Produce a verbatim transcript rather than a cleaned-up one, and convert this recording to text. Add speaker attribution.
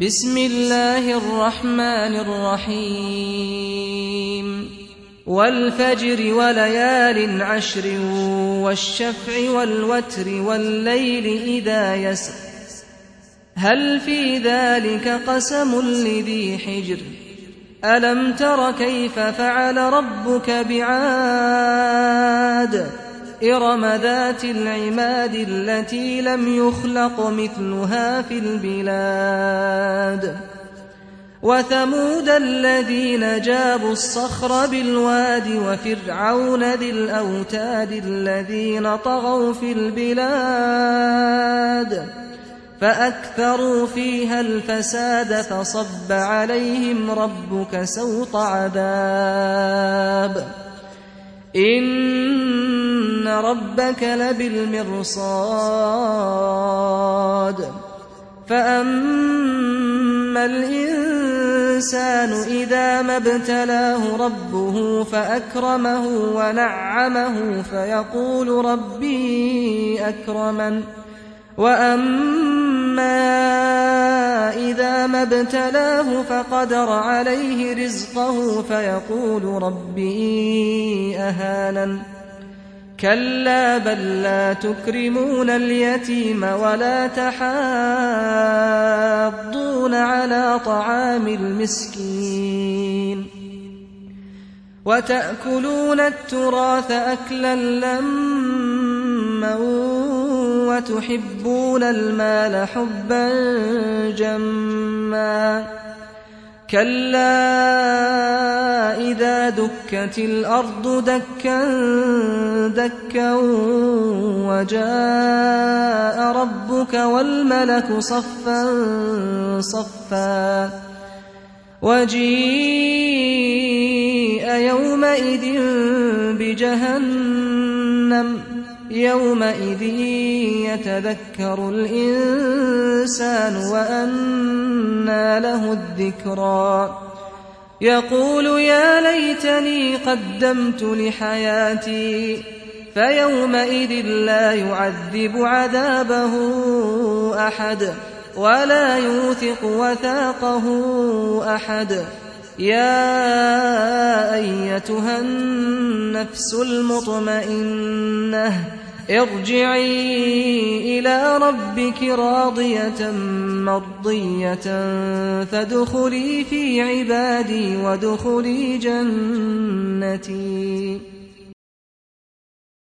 Speaker 1: بسم الله الرحمن الرحيم والفجر وليال عشر والشفع والوتر والليل إذا يسر هل في ذلك قسم لذي حجر ألم تر كيف فعل ربك بعاد إرم ذات العماد التي لم يخلق مثلها في البلاد وثمود الذين جابوا الصخر بالواد وفرعون ذي الأوتاد الذين طغوا في البلاد فأكثروا فيها الفساد فصب عليهم ربك سوط عذاب إن ربك لبالمرصاد فأما الإنسان إذا ما ابتلاه ربه فأكرمه ونعمه فيقول ربي أكرمن وأما إذا ما ابتلاه فقدر عليه رزقه فيقول ربي أهانن كلا بل لا تكرمون اليتيم ولا تحاضون على طعام المسكين وتأكلون التراث أكلا لما وتحبون المال حبا جما كلا إذا دكت الأرض دكا دكا وجاء ربك والملك صفا صفا وجيء يومئذ بجهنم يومئذ يتذكر الإنسان وأنى له الذكرى يقول يا ليتني قدمت لحياتي فيومئذ لا يعذب عذابه أحد ولا يوثق وثاقه أحد يا أيتها النفس المطمئنة ارجعي إلى ربك راضية مرضية فادخلي في عبادي وادخلي جنتي.